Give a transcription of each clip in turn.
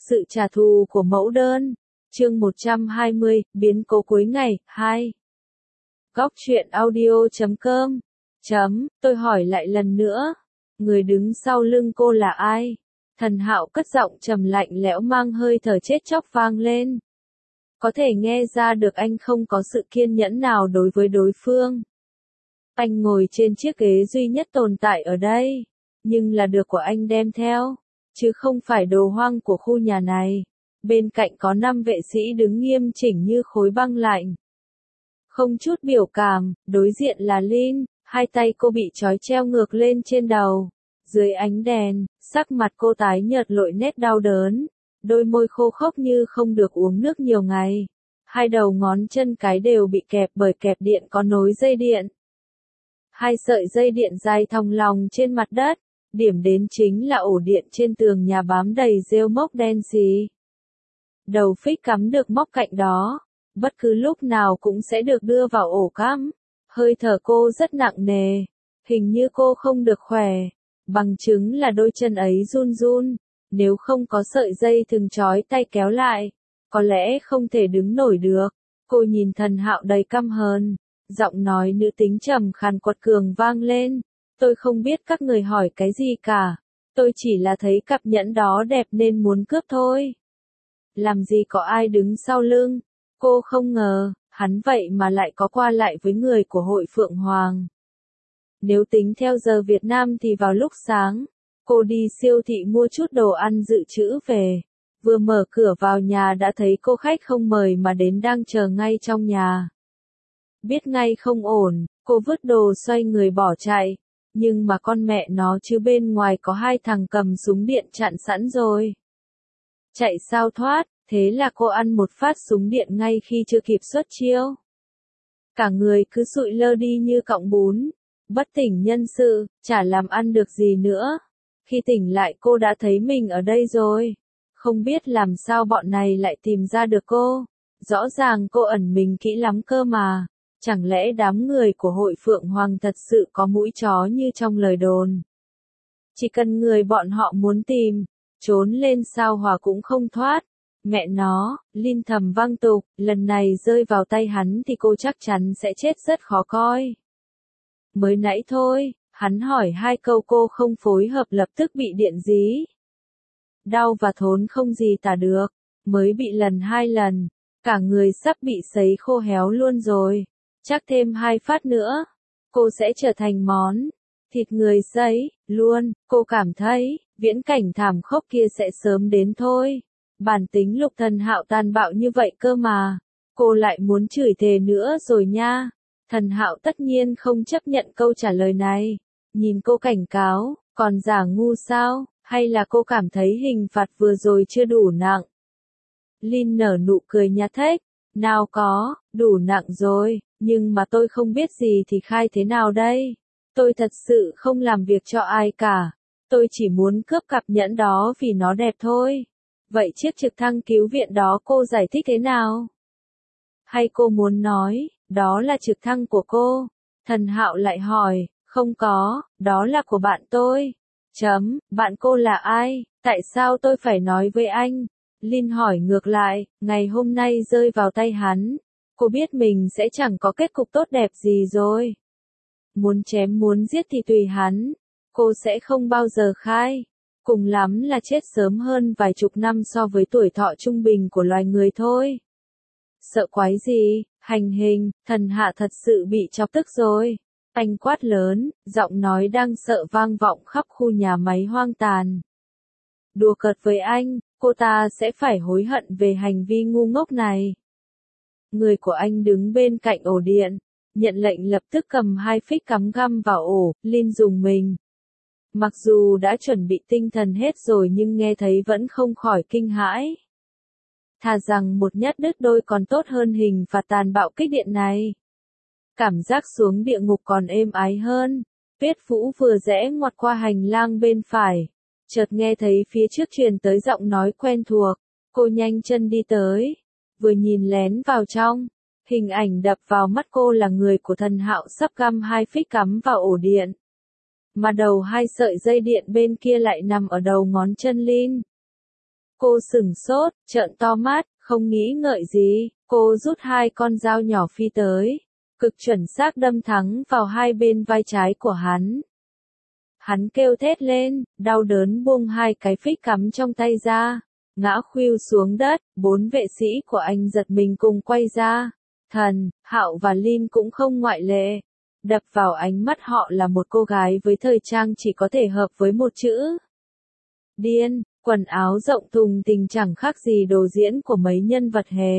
Sự trả thù của mẫu đơn. Chương 120, biến cố cuối ngày, 2. Góc truyện audio.com. Tôi hỏi lại lần nữa. Người đứng sau lưng cô là ai? Thần Hạo cất giọng trầm lạnh lẽo mang hơi thở chết chóc vang lên. Có thể nghe ra được anh không có sự kiên nhẫn nào đối với đối phương. Anh ngồi trên chiếc ghế duy nhất tồn tại ở đây, nhưng là được của anh đem theo, chứ không phải đồ hoang của khu nhà này. Bên cạnh có 5 vệ sĩ đứng nghiêm chỉnh như khối băng lạnh. Không chút biểu cảm, đối diện là Linh, hai tay cô bị trói treo ngược lên trên đầu. Dưới ánh đèn, sắc mặt cô tái nhợt lội nét đau đớn, đôi môi khô khốc như không được uống nước nhiều ngày. Hai đầu ngón chân cái đều bị kẹp bởi kẹp điện có nối dây điện. Hai sợi dây điện dài thòng lòng trên mặt đất, điểm đến chính là ổ điện trên tường nhà bám đầy rêu mốc đen xì. Đầu phích cắm được móc cạnh đó, bất cứ lúc nào cũng sẽ được đưa vào ổ cắm. Hơi thở cô rất nặng nề, hình như cô không được khỏe, bằng chứng là đôi chân ấy run run, nếu không có sợi dây thừng trói tay kéo lại, có lẽ không thể đứng nổi được. Cô nhìn Thần Hạo đầy căm hờn, giọng nói nữ tính trầm khàn quật cường vang lên. Tôi không biết các người hỏi cái gì cả, tôi chỉ là thấy cặp nhẫn đó đẹp nên muốn cướp thôi. Làm gì có ai đứng sau lưng? Cô không ngờ, hắn vậy mà lại có qua lại với người của hội Phượng Hoàng. Nếu tính theo giờ Việt Nam thì vào lúc sáng, cô đi siêu thị mua chút đồ ăn dự trữ về. Vừa mở cửa vào nhà đã thấy cô khách không mời mà đến đang chờ ngay trong nhà. Biết ngay không ổn, cô vứt đồ xoay người bỏ chạy. Nhưng mà con mẹ nó chứ bên ngoài có hai thằng cầm súng điện chặn sẵn rồi. Chạy sao thoát, thế là cô ăn một phát súng điện ngay khi chưa kịp xuất chiêu. Cả người cứ sụi lơ đi như cọng bún, bất tỉnh nhân sự, chả làm ăn được gì nữa. Khi tỉnh lại cô đã thấy mình ở đây rồi. Không biết làm sao bọn này lại tìm ra được cô. Rõ ràng cô ẩn mình kỹ lắm cơ mà. Chẳng lẽ đám người của hội Phượng Hoàng thật sự có mũi chó như trong lời đồn. Chỉ cần người bọn họ muốn tìm, trốn lên sao hỏa cũng không thoát. Mẹ nó, Linh thầm vang tục, lần này rơi vào tay hắn thì cô chắc chắn sẽ chết rất khó coi. Mới nãy thôi, hắn hỏi hai câu cô không phối hợp lập tức bị điện dí. Đau và thốn không gì tả được, mới bị lần 2 lần, cả người sắp bị sấy khô héo luôn rồi. Chắc thêm 2 phát nữa, cô sẽ trở thành món thịt người sấy luôn. Cô cảm thấy, viễn cảnh thảm khốc kia sẽ sớm đến thôi. Bản tính Lục Thần Hạo tàn bạo như vậy cơ mà. Cô lại muốn chửi thề nữa rồi nha. Thần Hạo tất nhiên không chấp nhận câu trả lời này. Nhìn cô cảnh cáo, còn giả ngu sao, hay là cô cảm thấy hình phạt vừa rồi chưa đủ nặng? Linh nở nụ cười nhạt thếch. Nào có, đủ nặng rồi, nhưng mà tôi không biết gì thì khai thế nào đây? Tôi thật sự không làm việc cho ai cả. Tôi chỉ muốn cướp cặp nhẫn đó vì nó đẹp thôi. Vậy chiếc trực thăng cứu viện đó cô giải thích thế nào? Hay cô muốn nói, đó là trực thăng của cô? Thần Hạo lại hỏi, không có, đó là của bạn tôi. Bạn cô là ai? Tại sao tôi phải nói với anh? Linh hỏi ngược lại, ngày hôm nay rơi vào tay hắn. Cô biết mình sẽ chẳng có kết cục tốt đẹp gì rồi. Muốn chém muốn giết thì tùy hắn. Cô sẽ không bao giờ khai. Cùng lắm là chết sớm hơn vài chục năm so với tuổi thọ trung bình của loài người thôi. Sợ quái gì, hành hình, Thần Hạ thật sự bị chọc tức rồi. Anh quát lớn, giọng nói đang sợ vang vọng khắp khu nhà máy hoang tàn. Đùa cợt với anh, cô ta sẽ phải hối hận về hành vi ngu ngốc này. Người của anh đứng bên cạnh ổ điện, nhận lệnh lập tức cầm 2 phích cắm găm vào ổ. Linh dùng mình. Mặc dù đã chuẩn bị tinh thần hết rồi nhưng nghe thấy vẫn không khỏi kinh hãi. Thà rằng một nhát đứt đôi còn tốt hơn hình phạt tàn bạo kích điện này. Cảm giác xuống địa ngục còn êm ái hơn. Tuyết Vũ vừa rẽ ngoặt qua hành lang bên phải, chợt nghe thấy phía trước truyền tới giọng nói quen thuộc. Cô nhanh chân đi tới, vừa nhìn lén vào trong, hình ảnh đập vào mắt cô là người của Thần Hạo sắp găm 2 phích cắm vào ổ điện. Mà đầu 2 sợi dây điện bên kia lại nằm ở đầu ngón chân Linh. Cô sửng sốt, trợn to mắt, không nghĩ ngợi gì, cô rút hai con dao nhỏ phi tới, cực chuẩn xác đâm thẳng vào hai bên vai trái của hắn. Hắn kêu thét lên, đau đớn buông hai cái phích cắm trong tay ra, ngã khuỵu xuống đất, bốn vệ sĩ của anh giật mình cùng quay ra. Thần, Hạo và Lin cũng không ngoại lệ. Đập vào ánh mắt họ là một cô gái với thời trang chỉ có thể hợp với một chữ. Điên, quần áo rộng thùng thình chẳng khác gì đồ diễn của mấy nhân vật hề.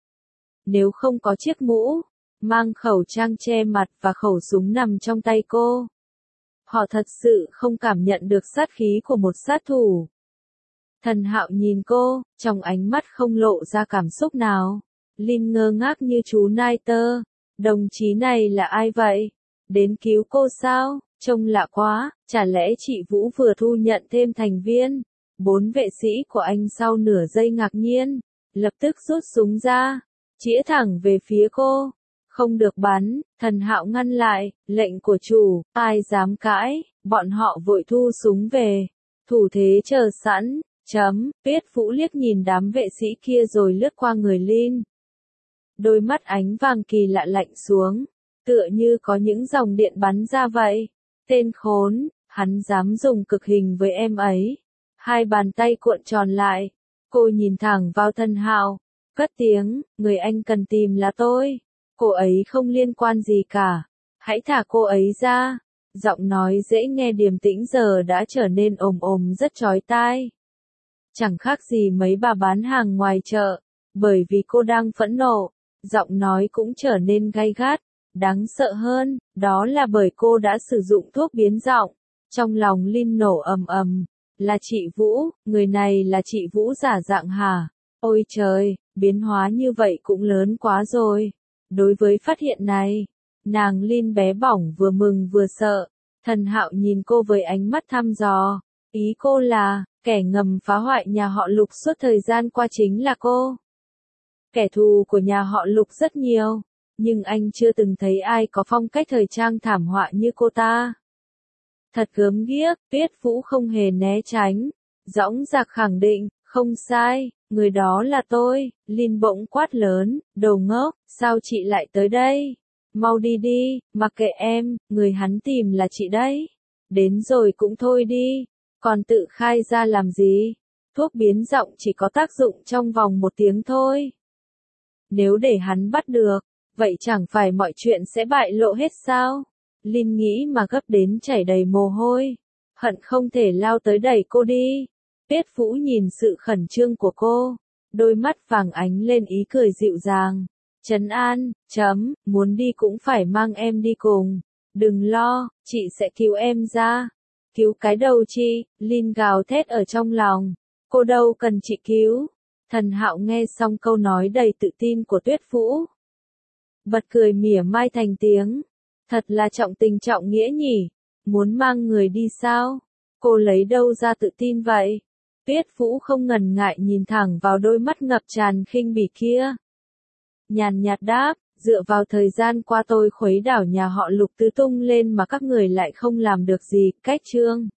Nếu không có chiếc mũ, mang khẩu trang che mặt và khẩu súng nằm trong tay cô, họ thật sự không cảm nhận được sát khí của một sát thủ. Thần Hạo nhìn cô, trong ánh mắt không lộ ra cảm xúc nào. Lin ngơ ngác như chú nai tơ. Đồng chí này là ai vậy? Đến cứu cô sao? Trông lạ quá, chả lẽ chị Vũ vừa thu nhận thêm thành viên? Bốn vệ sĩ của anh sau nửa giây ngạc nhiên, lập tức rút súng ra, chĩa thẳng về phía cô. Không được bắn, Thần Hạo ngăn lại, lệnh của chủ, ai dám cãi, bọn họ vội thu súng về. Thủ thế chờ sẵn, Tiết Vũ liếc nhìn đám vệ sĩ kia rồi lướt qua người Lin. Đôi mắt ánh vàng kỳ lạ lạnh xuống, tựa như có những dòng điện bắn ra vậy. Tên khốn, hắn dám dùng cực hình với em ấy. Hai bàn tay cuộn tròn lại, cô nhìn thẳng vào Thần Hạo, cất tiếng, người anh cần tìm là tôi. Cô ấy không liên quan gì cả. Hãy thả cô ấy ra. Giọng nói dễ nghe điềm tĩnh giờ đã trở nên ồm ồm rất chói tai. Chẳng khác gì mấy bà bán hàng ngoài chợ. Bởi vì cô đang phẫn nộ, giọng nói cũng trở nên gay gắt. Đáng sợ hơn, đó là bởi cô đã sử dụng thuốc biến giọng. Trong lòng Lin nổ ầm ầm. Là chị Vũ, người này là chị Vũ giả dạng hả? Ôi trời, biến hóa như vậy cũng lớn quá rồi. Đối với phát hiện này, nàng Lin bé bỏng vừa mừng vừa sợ. Thần Hạo nhìn cô với ánh mắt thăm dò. Ý cô là, kẻ ngầm phá hoại nhà họ Lục suốt thời gian qua chính là cô. Kẻ thù của nhà họ Lục rất nhiều, nhưng anh chưa từng thấy ai có phong cách thời trang thảm họa như cô ta. Thật gớm ghiếc, Tiết Vũ không hề né tránh, dõng dạc khẳng định, không sai, người đó là tôi. Lin bỗng quát lớn, đồ ngốc, sao chị lại tới đây? Mau đi đi, mặc kệ em, người hắn tìm là chị đấy. Đến rồi cũng thôi đi, còn tự khai ra làm gì? Thuốc biến giọng chỉ có tác dụng trong vòng 1 tiếng thôi. Nếu để hắn bắt được, vậy chẳng phải mọi chuyện sẽ bại lộ hết sao? Lin nghĩ mà gấp đến chảy đầy mồ hôi, hận không thể lao tới đẩy cô đi. Tiết Vũ nhìn sự khẩn trương của cô, đôi mắt vàng ánh lên ý cười dịu dàng. Trấn an, muốn đi cũng phải mang em đi cùng. Đừng lo, chị sẽ cứu em ra. Cứu cái đầu chi? Lin gào thét ở trong lòng. Cô đâu cần chị cứu. Thần Hạo nghe xong câu nói đầy tự tin của Tuyết Vũ, bật cười mỉa mai thành tiếng. Thật là trọng tình trọng nghĩa nhỉ, muốn mang người đi sao? Cô lấy đâu ra tự tin vậy? Tuyết Vũ không ngần ngại nhìn thẳng vào đôi mắt ngập tràn khinh bỉ kia. Nhàn nhạt đáp, dựa vào thời gian qua tôi khuấy đảo nhà họ Lục tứ tung lên mà các người lại không làm được gì, cách chương.